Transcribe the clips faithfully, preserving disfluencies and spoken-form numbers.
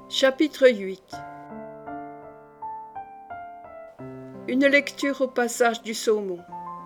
Chapitre huit. Une lecture au passage du saumon.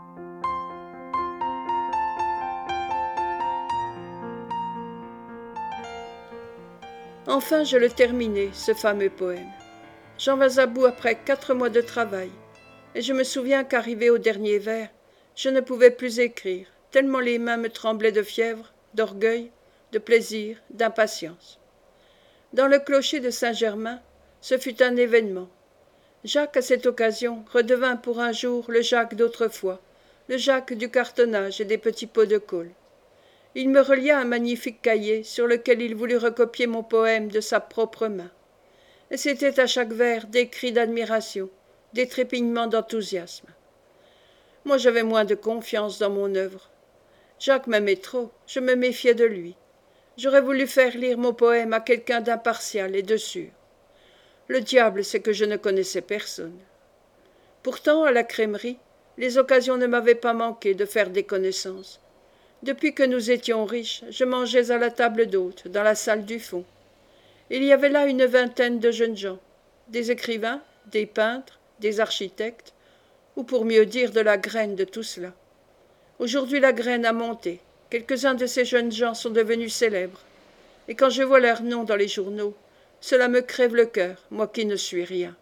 Enfin je le terminai, ce fameux poème. J'en vas à bout après quatre mois de travail, et je me souviens qu'arrivé au dernier vers, je ne pouvais plus écrire, tellement les mains me tremblaient de fièvre, d'orgueil, de plaisir, d'impatience. Dans le clocher de Saint-Germain, ce fut un événement. Jacques, à cette occasion, redevint pour un jour le Jacques d'autrefois, le Jacques du cartonnage et des petits pots de colle. Il me relia un magnifique cahier sur lequel il voulut recopier mon poème de sa propre main. Et c'était à chaque vers des cris d'admiration, des trépignements d'enthousiasme. Moi j'avais moins de confiance dans mon œuvre. Jacques m'aimait trop, je me méfiais de lui. J'aurais voulu faire lire mon poème à quelqu'un d'impartial et de sûr. Le diable, c'est que je ne connaissais personne. Pourtant, à la crèmerie, les occasions ne m'avaient pas manqué de faire des connaissances. Depuis que nous étions riches, je mangeais à la table d'hôte, dans la salle du fond. Il y avait là une vingtaine de jeunes gens, des écrivains, des peintres, des architectes, ou pour mieux dire de la graine de tout cela. Aujourd'hui la graine a monté. Quelques-uns de ces jeunes gens sont devenus célèbres, et quand je vois leurs noms dans les journaux, cela me crève le cœur, moi qui ne suis rien.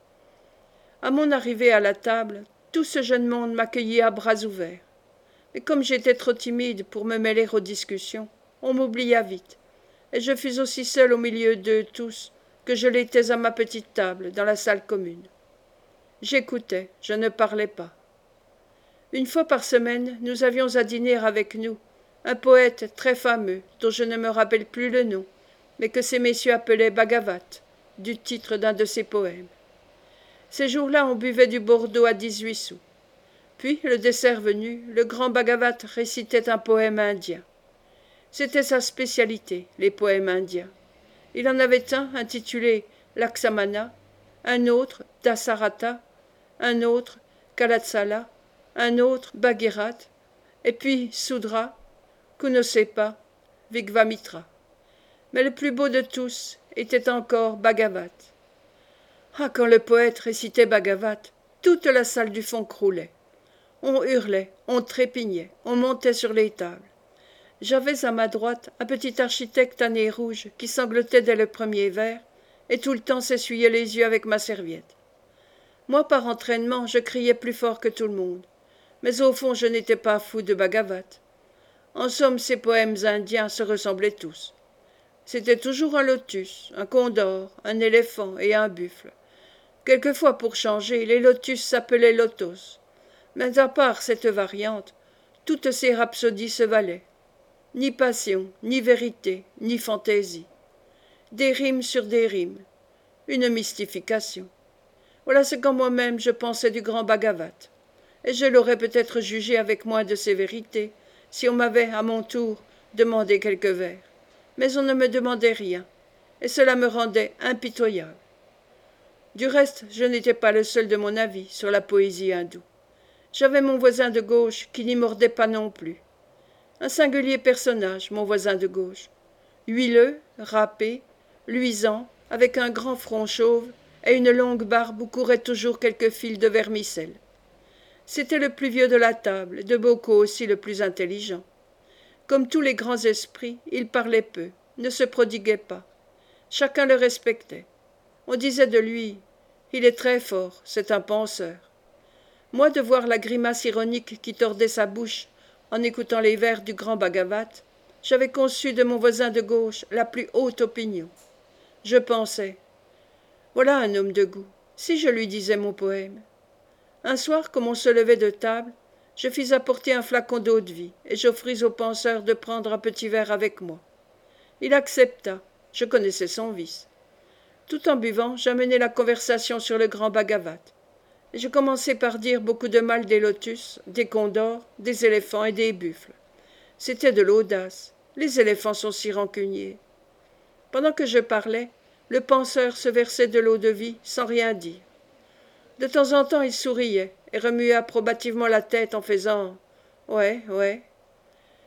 À mon arrivée à la table, tout ce jeune monde m'accueillit à bras ouverts. Mais comme j'étais trop timide pour me mêler aux discussions, on m'oublia vite, et je fus aussi seul au milieu d'eux tous que je l'étais à ma petite table dans la salle commune. J'écoutais, je ne parlais pas. Une fois par semaine, nous avions à dîner avec nous un poète très fameux, dont je ne me rappelle plus le nom, mais que ces messieurs appelaient Bhagavat, du titre d'un de ses poèmes. Ces jours-là, on buvait du Bordeaux à dix-huit sous. Puis, le dessert venu, le grand Bhagavat récitait un poème indien. C'était sa spécialité, les poèmes indiens. Il en avait un intitulé Laksamana, un autre Dasarata, un autre Kalatsala, un autre Bhagirath, et puis Sudra, Kunosepa, Vigvamitra. Mais le plus beau de tous était encore Bhagavat. Ah, quand le poète récitait Bhagavat, toute la salle du fond croulait. On hurlait, on trépignait, on montait sur les tables. J'avais à ma droite un petit architecte à nez rouge qui sanglotait dès le premier vers et tout le temps s'essuyait les yeux avec ma serviette. Moi, par entraînement, je criais plus fort que tout le monde. Mais au fond, je n'étais pas fou de Bhagavat. En somme, ces poèmes indiens se ressemblaient tous. C'était toujours un lotus, un condor, un éléphant et un buffle. Quelquefois, pour changer, les lotus s'appelaient lotos. Mais à part cette variante, toutes ces rhapsodies se valaient. Ni passion, ni vérité, ni fantaisie. Des rimes sur des rimes. Une mystification. Voilà ce qu'en moi-même je pensais du grand Bhagavat. Et je l'aurais peut-être jugé avec moins de sévérité, si on m'avait, à mon tour, demandé quelques vers. Mais on ne me demandait rien, et cela me rendait impitoyable. Du reste, je n'étais pas le seul de mon avis sur la poésie hindoue. J'avais mon voisin de gauche qui n'y mordait pas non plus. Un singulier personnage, mon voisin de gauche. Huileux, râpé, luisant, avec un grand front chauve et une longue barbe où couraient toujours quelques fils de vermicelle. C'était le plus vieux de la table, de beaucoup aussi le plus intelligent. Comme tous les grands esprits, il parlait peu, ne se prodiguait pas. Chacun le respectait. On disait de lui « Il est très fort, c'est un penseur ». Moi, de voir la grimace ironique qui tordait sa bouche en écoutant les vers du grand Bhagavat, j'avais conçu de mon voisin de gauche la plus haute opinion. Je pensais « Voilà un homme de goût, si je lui disais mon poème ». Un soir, comme on se levait de table, je fis apporter un flacon d'eau-de-vie et j'offris au penseur de prendre un petit verre avec moi. Il accepta, je connaissais son vice. Tout en buvant, j'amenai la conversation sur le grand Bhagavat. Et je commençai par dire beaucoup de mal des lotus, des condors, des éléphants et des buffles. C'était de l'audace. Les éléphants sont si rancuniers. Pendant que je parlais, le penseur se versait de l'eau-de-vie sans rien dire. De temps en temps, il souriait et remuait approbativement la tête en faisant « Ouais, ouais ».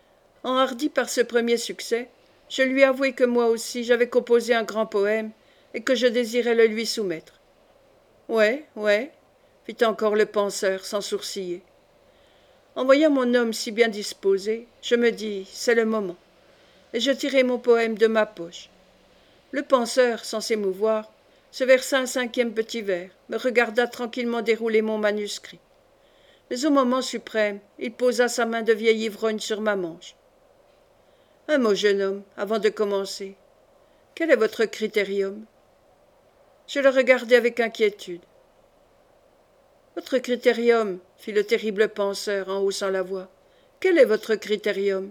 Enhardi par ce premier succès, je lui avouai que moi aussi j'avais composé un grand poème et que je désirais le lui soumettre. Ouais, ouais, fit encore le penseur sans sourciller. En voyant mon homme si bien disposé, je me dis, c'est le moment, et je tirai mon poème de ma poche. Le penseur, sans s'émouvoir, se versa un cinquième petit verre, me regarda tranquillement dérouler mon manuscrit. Mais au moment suprême, il posa sa main de vieil ivrogne sur ma manche. Un mot, jeune homme, avant de commencer. Quel est votre critérium? Je le regardai avec inquiétude. Votre critérium, fit le terrible penseur en haussant la voix. Quel est votre critérium?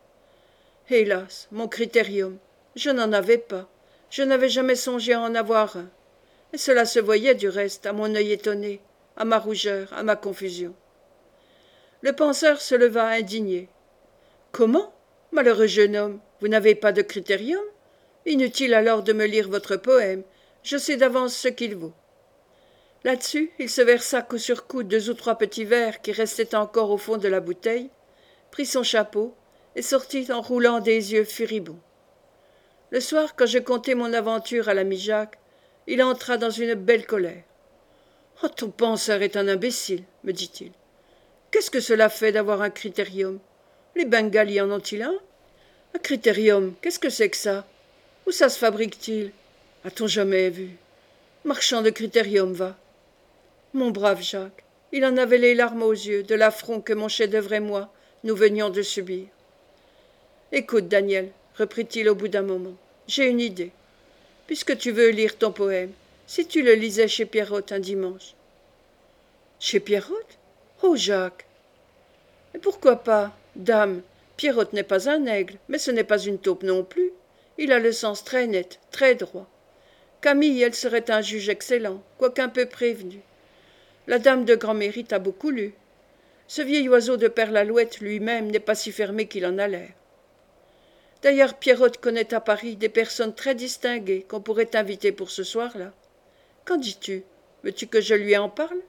Hélas, mon critérium, je n'en avais pas. Je n'avais jamais songé à en avoir un. Et cela se voyait du reste à mon œil étonné, à ma rougeur, à ma confusion. Le penseur se leva indigné. Comment, malheureux jeune homme, vous n'avez pas de critérium? Inutile alors de me lire votre poème, je sais d'avance ce qu'il vaut. Là-dessus, il se versa coup sur coup deux ou trois petits verres qui restaient encore au fond de la bouteille, prit son chapeau et sortit en roulant des yeux furibonds. Le soir, quand je contai mon aventure à l'ami Jacques, il entra dans une belle colère. « Oh, ton penseur est un imbécile, me dit-il. Qu'est-ce que cela fait d'avoir un critérium? Les Bengalis en ont-ils un? Un critérium, qu'est-ce que c'est que ça? Où ça se fabrique-t-il? A-t-on jamais vu? Marchand de critérium, va. » Mon brave Jacques, il en avait les larmes aux yeux de l'affront que mon chef-d'œuvre et moi, nous venions de subir. « Écoute, Daniel, reprit-il au bout d'un moment, j'ai une idée. Puisque tu veux lire ton poème, si tu le lisais chez Pierrotte un dimanche. »« Chez Pierrotte? Oh, Jacques !»« Et pourquoi pas? Dame, Pierrotte n'est pas un aigle, mais ce n'est pas une taupe non plus. Il a le sens très net, très droit. Camille, elle serait un juge excellent, quoiqu'un peu prévenu. La dame de grand mérite a beaucoup lu. Ce vieil oiseau de Père-l'Alouette lui-même n'est pas si fermé qu'il en a l'air. D'ailleurs, Pierrotte connaît à Paris des personnes très distinguées qu'on pourrait inviter pour ce soir-là. Qu'en dis-tu? Veux-tu que je lui en parle?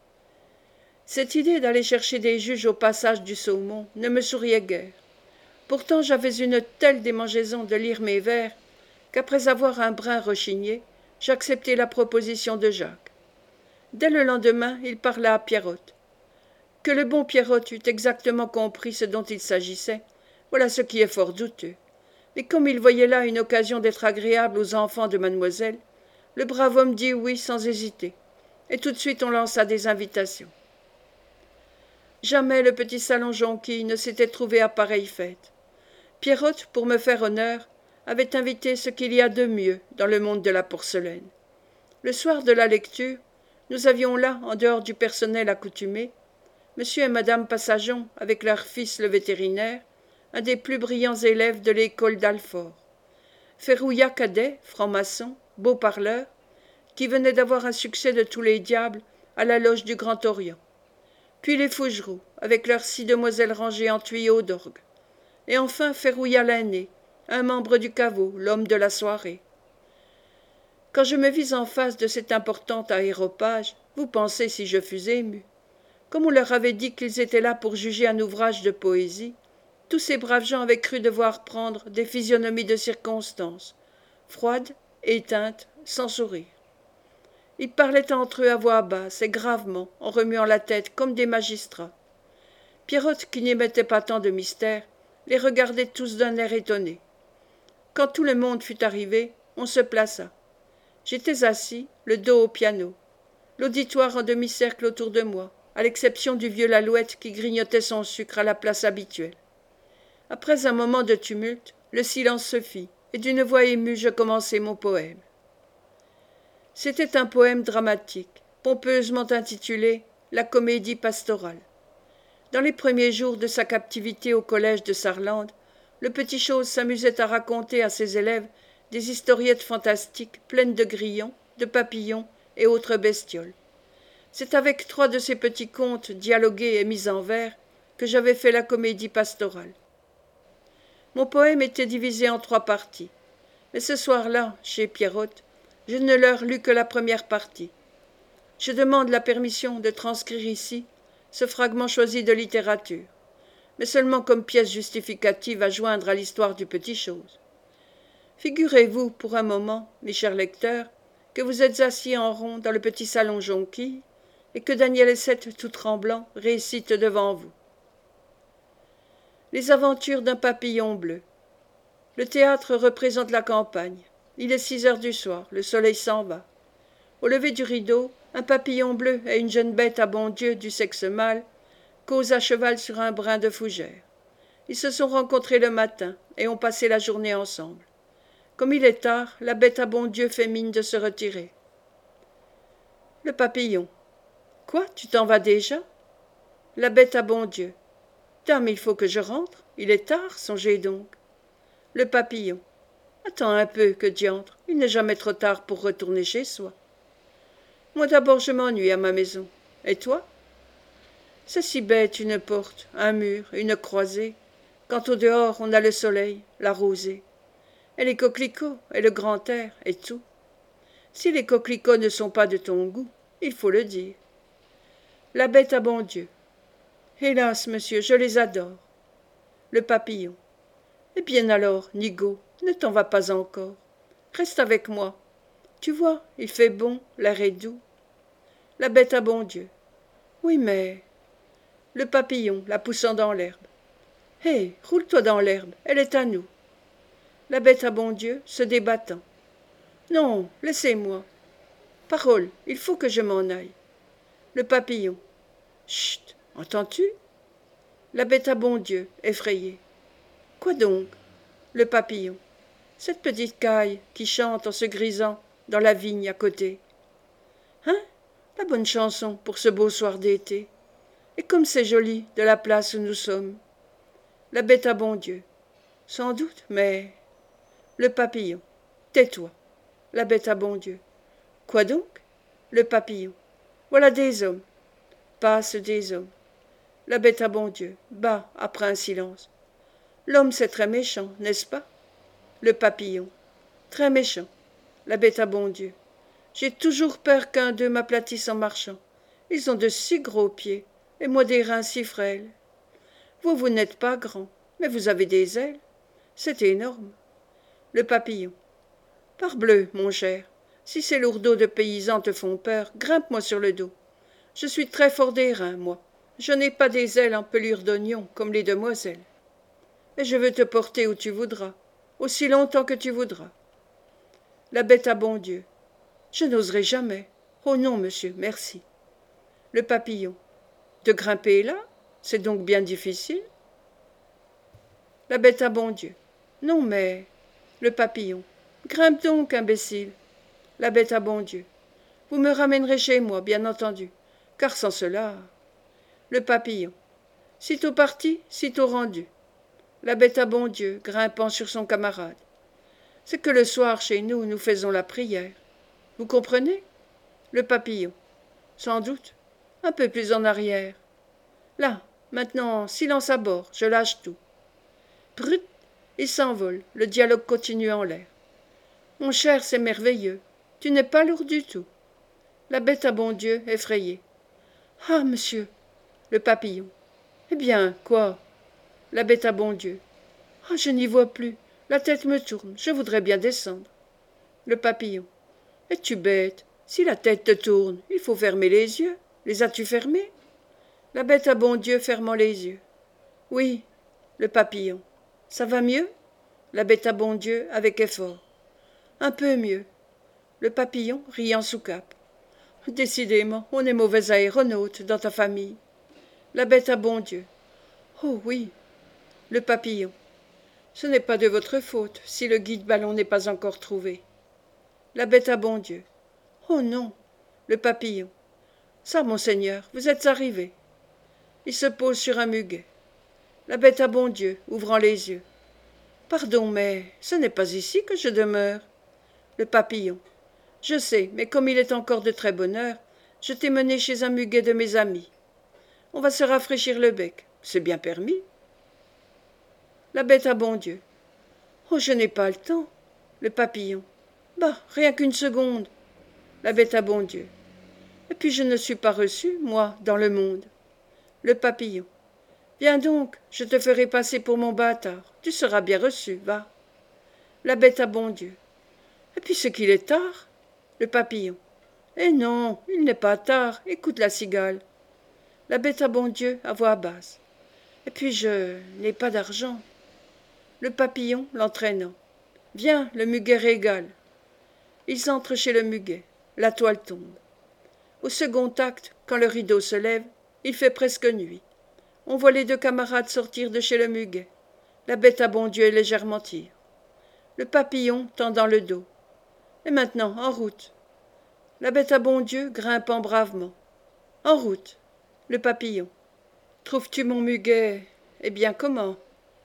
Cette idée d'aller chercher des juges au passage du Saumon ne me souriait guère. Pourtant j'avais une telle démangeaison de lire mes vers qu'après avoir un brin rechigné, j'acceptai la proposition de Jacques. Dès le lendemain, il parla à Pierrotte. Que le bon Pierrotte eût exactement compris ce dont il s'agissait, voilà ce qui est fort douteux. Mais comme il voyait là une occasion d'être agréable aux enfants de mademoiselle, le brave homme dit oui sans hésiter, et tout de suite on lança des invitations. Jamais le petit salon jonquille ne s'était trouvé à pareille fête. Pierrotte, pour me faire honneur, avait invité ce qu'il y a de mieux dans le monde de la porcelaine. Le soir de la lecture, nous avions là, en dehors du personnel accoutumé, monsieur et madame Passageon, avec leur fils le vétérinaire, un des plus brillants élèves de l'école d'Alfort. Ferrouillat cadet, franc-maçon, beau parleur, qui venait d'avoir un succès de tous les diables à la loge du Grand Orient. Puis les Fougeroux, avec leurs six demoiselles rangées en tuyaux d'orgue. Et enfin Ferrouillat l'aîné, un membre du caveau, l'homme de la soirée. Quand je me vis en face de cet important aéropage, vous pensez si je fus ému. Comme on leur avait dit qu'ils étaient là pour juger un ouvrage de poésie, tous ces braves gens avaient cru devoir prendre des physionomies de circonstance, froides, éteintes, sans sourire. Ils parlaient entre eux à voix basse et gravement, en remuant la tête comme des magistrats. Pierrotte, qui n'y mettait pas tant de mystère, les regardait tous d'un air étonné. Quand tout le monde fut arrivé, on se plaça. J'étais assis, le dos au piano, l'auditoire en demi-cercle autour de moi, à l'exception du vieux Lalouette qui grignotait son sucre à la place habituelle. Après un moment de tumulte, le silence se fit, et d'une voix émue je commençai mon poème. C'était un poème dramatique, pompeusement intitulé « La comédie pastorale ». Dans les premiers jours de sa captivité au collège de Sarlande, le petit chose s'amusait à raconter à ses élèves des historiettes fantastiques pleines de grillons, de papillons et autres bestioles. C'est avec trois de ces petits contes dialogués et mis en vers que j'avais fait la comédie pastorale. Mon poème était divisé en trois parties, mais ce soir-là, chez Pierrotte, je ne leur lus que la première partie. Je demande la permission de transcrire ici ce fragment choisi de littérature, mais seulement comme pièce justificative à joindre à l'histoire du petit chose. Figurez-vous pour un moment, mes chers lecteurs, que vous êtes assis en rond dans le petit salon jonquille, et que Daniel Essette, tout tremblant, récite devant vous. Les aventures d'un papillon bleu. Le théâtre représente la campagne. Il est six heures du soir, le soleil s'en va. Au lever du rideau, un papillon bleu et une jeune bête à bon Dieu du sexe mâle causent à cheval sur un brin de fougère. Ils se sont rencontrés le matin et ont passé la journée ensemble. Comme il est tard, la bête à bon Dieu fait mine de se retirer. Le papillon. Quoi, tu t'en vas déjà? La bête à bon Dieu. Dame, il faut que je rentre. Il est tard, songez donc. Le papillon. Attends un peu, que diantre. Il n'est jamais trop tard pour retourner chez soi. Moi d'abord je m'ennuie à ma maison. Et toi? C'est si bête une porte, un mur, une croisée, quand au dehors on a le soleil, la rosée, et les coquelicots, et le grand air, et tout. Si les coquelicots ne sont pas de ton goût, il faut le dire. La bête à bon Dieu. Hélas, monsieur, je les adore. Le papillon. Eh bien alors, Nigaud, ne t'en va pas encore. Reste avec moi. Tu vois, il fait bon, l'air est doux. La bête à bon Dieu. Oui, mais... Le papillon, la poussant dans l'herbe. Hé, roule-toi dans l'herbe, elle est à nous. La bête à bon Dieu, se débattant. Non, laissez-moi. Parole, il faut que je m'en aille. Le papillon. Chut, entends-tu? La bête à bon Dieu, effrayée. Quoi donc? Le papillon. Cette petite caille qui chante en se grisant dans la vigne à côté. Hein? La bonne chanson pour ce beau soir d'été. Et comme c'est joli de la place où nous sommes. La bête à bon Dieu. Sans doute, mais... Le papillon. Tais-toi. La bête à bon Dieu. Quoi donc? Le papillon. Voilà des hommes. Passent des hommes. La bête à bon Dieu. Bas, après un silence. L'homme c'est très méchant, n'est-ce pas? Le papillon. Très méchant. La bête à bon Dieu. J'ai toujours peur qu'un d'eux m'aplatisse en marchant. Ils ont de si gros pieds, et moi des reins si frêles. Vous, vous n'êtes pas grand, mais vous avez des ailes. C'est énorme. Le papillon. Parbleu, mon cher, si ces lourdeaux de paysans te font peur, grimpe-moi sur le dos. Je suis très fort des reins, moi. Je n'ai pas des ailes en pelure d'oignon, comme les demoiselles. Et je veux te porter où tu voudras, aussi longtemps que tu voudras. La bête à bon Dieu. Je n'oserai jamais. Oh non, monsieur, merci. Le papillon. De grimper là, c'est donc bien difficile. La bête à bon Dieu. Non, mais... Le papillon. Grimpe donc, imbécile. La bête à bon Dieu. Vous me ramènerez chez moi, bien entendu, car sans cela... Le papillon. Sitôt parti, sitôt rendu. La bête à bon Dieu, grimpant sur son camarade. C'est que le soir, chez nous, nous faisons la prière. Vous comprenez? Le papillon. Sans doute. Un peu plus en arrière. Là, maintenant, silence à bord, je lâche tout. Brut, il s'envole, le dialogue continue en l'air. Mon cher, c'est merveilleux. Tu n'es pas lourd du tout. La bête à bon Dieu, effrayée. Ah, monsieur. Le papillon. Eh bien, quoi? La bête à bon Dieu. Ah, je n'y vois plus. La tête me tourne. Je voudrais bien descendre. Le papillon. Es-tu bête? Si la tête te tourne, il faut fermer les yeux. Les as-tu fermés? La bête à bon Dieu fermant les yeux. Oui. Le papillon. Ça va mieux? La bête à bon Dieu avec effort. Un peu mieux. Le papillon riant sous cape. Décidément, on est mauvais aéronaute dans ta famille. La bête à bon Dieu. Oh oui. Le papillon. Ce n'est pas de votre faute si le guide-ballon n'est pas encore trouvé. La bête à bon Dieu. Oh non. Le papillon. Ça, monseigneur, vous êtes arrivé. Il se pose sur un muguet. La bête à bon Dieu, ouvrant les yeux. Pardon, mais ce n'est pas ici que je demeure. Le papillon. Je sais, mais comme il est encore de très bonne heure, je t'ai mené chez un muguet de mes amis. On va se rafraîchir le bec. C'est bien permis. La bête à bon Dieu. Oh, je n'ai pas le temps. Le papillon. Bah, rien qu'une seconde. La bête à bon Dieu. Et puis je ne suis pas reçu, moi, dans le monde. Le papillon. Viens donc, je te ferai passer pour mon bâtard. Tu seras bien reçu, va. La bête à bon Dieu. Et puis c'est qu'il est tard. Le papillon. Eh non, il n'est pas tard, écoute la cigale. La bête à bon Dieu, à voix basse. Et puis je n'ai pas d'argent. Le papillon, l'entraînant. Viens, le muguet régale. Ils entrent chez le muguet. La toile tombe. Au second acte, quand le rideau se lève, il fait presque nuit. On voit les deux camarades sortir de chez le muguet. La bête à bon Dieu est légèrement tire. Le papillon tendant le dos. Et maintenant, en route. La bête à bon Dieu grimpant bravement. En route. Le papillon. Trouves-tu mon muguet? Eh bien, comment?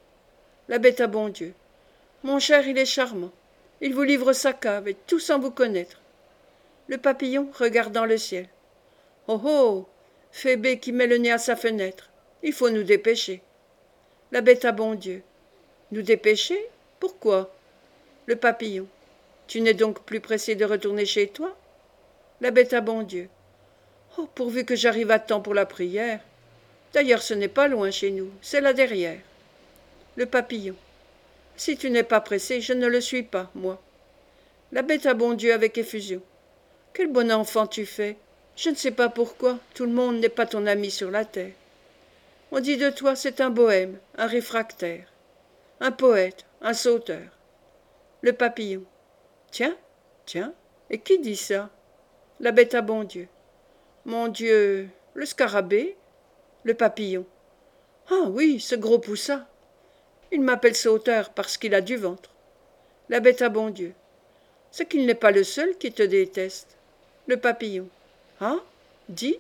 La bête à bon Dieu. Mon cher, il est charmant. Il vous livre sa cave, et tout sans vous connaître. Le papillon regardant le ciel. Oh oh! Phébé qui met le nez à sa fenêtre. Il faut nous dépêcher. La bête à bon Dieu. Nous dépêcher? Pourquoi? Le papillon. Tu n'es donc plus pressé de retourner chez toi? La bête à bon Dieu. Oh, pourvu que j'arrive à temps pour la prière. D'ailleurs, ce n'est pas loin chez nous, c'est là derrière. Le papillon. Si tu n'es pas pressé, je ne le suis pas, moi. La bête à bon Dieu avec effusion. Quel bon enfant tu fais. Je ne sais pas pourquoi, tout le monde n'est pas ton ami sur la terre. On dit de toi, c'est un bohème, un réfractaire, un poète, un sauteur. Le papillon. Tiens, tiens, et qui dit ça? La bête à bon Dieu. Mon Dieu, le scarabée? Le papillon. Ah oui, ce gros poussat. Il m'appelle sauteur parce qu'il a du ventre. La bête à bon Dieu. C'est qu'il n'est pas le seul qui te déteste. Le papillon. Ah? Dis.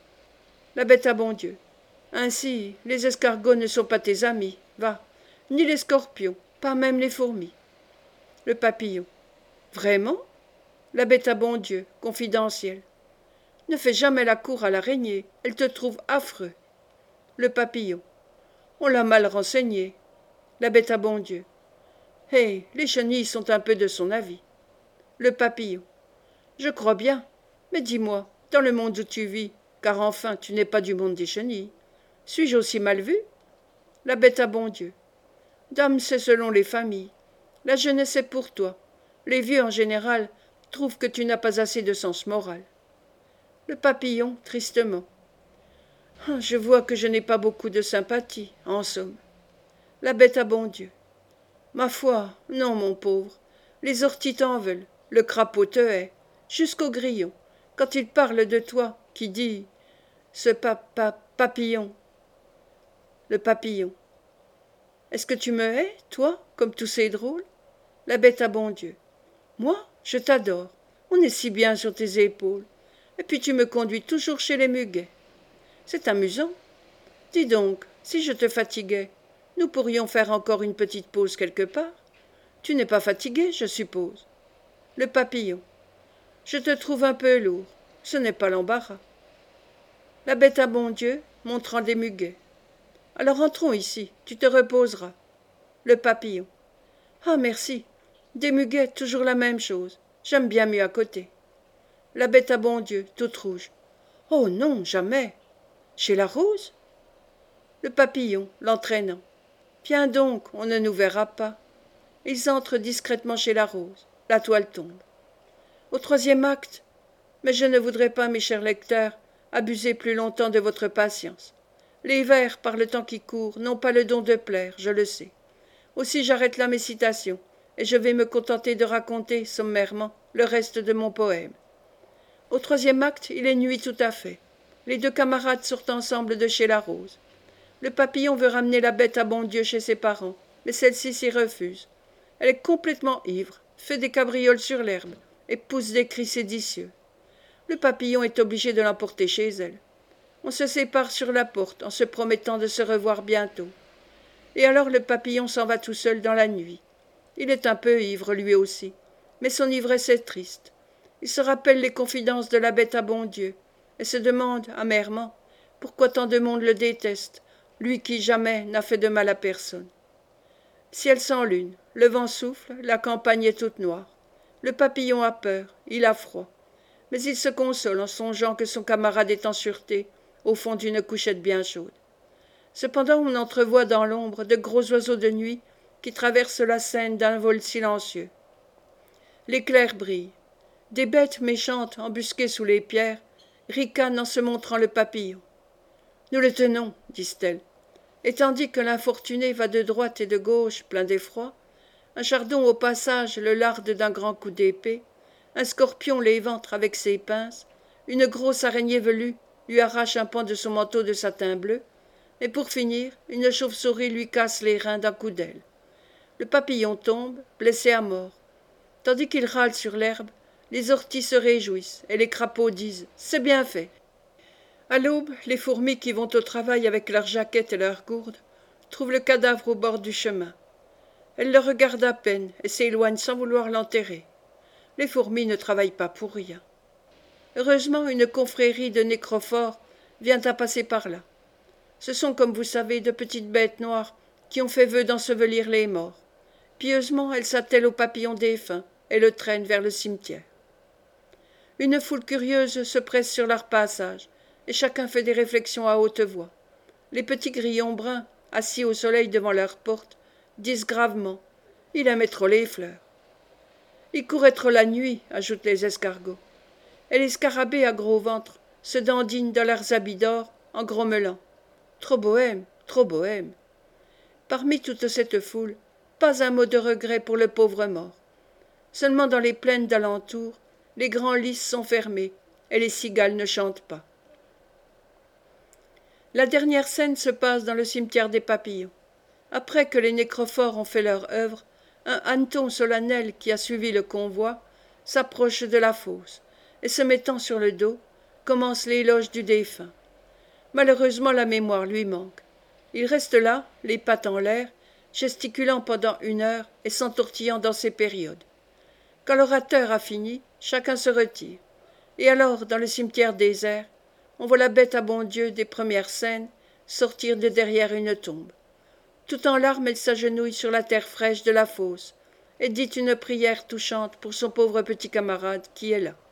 La bête à bon Dieu. Ainsi, les escargots ne sont pas tes amis, va. Ni les scorpions, pas même les fourmis. Le papillon. Vraiment? La bête à bon Dieu, confidentielle. Ne fais jamais la cour à l'araignée, elle te trouve affreux. Le papillon. On l'a mal renseigné. La bête à bon Dieu. Hé, les chenilles sont un peu de son avis. Le papillon. Je crois bien. Mais dis-moi, dans le monde où tu vis, car enfin tu n'es pas du monde des chenilles, suis-je aussi mal vu? La bête à bon Dieu. Dame, c'est selon les familles. La jeunesse est pour toi. Les vieux, en général, trouvent que tu n'as pas assez de sens moral. Le papillon, tristement. Je vois que je n'ai pas beaucoup de sympathie, en somme. La bête à bon Dieu. Ma foi, non, mon pauvre. Les orties t'en veulent, le crapaud te hait, jusqu'au grillon, quand il parle de toi, qui dit ce papa papillon. Le papillon. Est-ce que tu me hais, toi, comme tous ces drôles? La bête à bon Dieu. Moi, je t'adore. On est si bien sur tes épaules. Et puis tu me conduis toujours chez les muguets. C'est amusant. Dis donc, si je te fatiguais, nous pourrions faire encore une petite pause quelque part. Tu n'es pas fatigué, je suppose. Le papillon. Je te trouve un peu lourd. Ce n'est pas l'embarras. La bête à bon Dieu, montrant des muguets. Alors entrons ici, tu te reposeras. Le papillon. Ah, merci. Des muguets, toujours la même chose. J'aime bien mieux à côté. La bête à bon Dieu, toute rouge. Oh non, jamais. Chez la rose? Le papillon, l'entraînant. Viens donc, on ne nous verra pas. Ils entrent discrètement chez la rose. La toile tombe. Au troisième acte. Mais je ne voudrais pas, mes chers lecteurs, abuser plus longtemps de votre patience. Les vers, par le temps qui court, n'ont pas le don de plaire, je le sais. Aussi j'arrête là mes citations, et je vais me contenter de raconter, sommairement, le reste de mon poème. Au troisième acte, il est nuit tout à fait. Les deux camarades sortent ensemble de chez la rose. Le papillon veut ramener la bête à bon Dieu chez ses parents, mais celle-ci s'y refuse. Elle est complètement ivre, fait des cabrioles sur l'herbe, et pousse des cris séditieux. Le papillon est obligé de l'emporter chez elle. On se sépare sur la porte en se promettant de se revoir bientôt. Et alors le papillon s'en va tout seul dans la nuit. Il est un peu ivre lui aussi, mais son ivresse est triste. Il se rappelle les confidences de la bête à bon Dieu, et se demande, amèrement, pourquoi tant de monde le déteste, lui qui jamais n'a fait de mal à personne. Ciel sans lune, le vent souffle, la campagne est toute noire. Le papillon a peur, il a froid, mais il se console en songeant que son camarade est en sûreté, au fond d'une couchette bien chaude. Cependant on entrevoit dans l'ombre de gros oiseaux de nuit qui traversent la Seine d'un vol silencieux. L'éclair brille. Des bêtes méchantes, embusquées sous les pierres, ricanent en se montrant le papillon. Nous le tenons, disent-elles. Et tandis que l'infortuné va de droite et de gauche, plein d'effroi, un chardon au passage le larde d'un grand coup d'épée, un scorpion l'éventre avec ses pinces, une grosse araignée velue lui arrache un pan de son manteau de satin bleu, et pour finir, une chauve-souris lui casse les reins d'un coup d'aile. Le papillon tombe, blessé à mort. Tandis qu'il râle sur l'herbe, les orties se réjouissent, et les crapauds disent « C'est bien fait ». À l'aube, les fourmis qui vont au travail avec leurs jaquettes et leurs gourdes trouvent le cadavre au bord du chemin. Elles le regardent à peine et s'éloignent sans vouloir l'enterrer. Les fourmis ne travaillent pas pour rien. Heureusement, une confrérie de nécrophores vient à passer par là. Ce sont, comme vous savez, de petites bêtes noires qui ont fait vœu d'ensevelir les morts. Pieusement, elles s'attellent au papillon défunt et le traînent vers le cimetière. Une foule curieuse se presse sur leur passage, et chacun fait des réflexions à haute voix. Les petits grillons bruns, assis au soleil devant leur porte, disent gravement « Il aimait trop les fleurs ». Il courait trop la nuit, ajoutent les escargots. Et les scarabées à gros ventre se dandinent dans leurs habits d'or en grommelant « Trop bohème, trop bohème ». Parmi toute cette foule, pas un mot de regret pour le pauvre mort. Seulement dans les plaines d'alentour, les grands lys sont fermés et les cigales ne chantent pas. La dernière scène se passe dans le cimetière des papillons. Après que les nécrophores ont fait leur œuvre, un hanneton solennel qui a suivi le convoi s'approche de la fosse et, se mettant sur le dos, commence l'éloge du défunt. Malheureusement, la mémoire lui manque. Il reste là, les pattes en l'air, gesticulant pendant une heure et s'entortillant dans ses périodes. Quand l'orateur a fini, chacun se retire. Et alors, dans le cimetière désert, on voit la bête à bon Dieu des premières scènes sortir de derrière une tombe. Tout en larmes, elle s'agenouille sur la terre fraîche de la fosse et dit une prière touchante pour son pauvre petit camarade qui est là.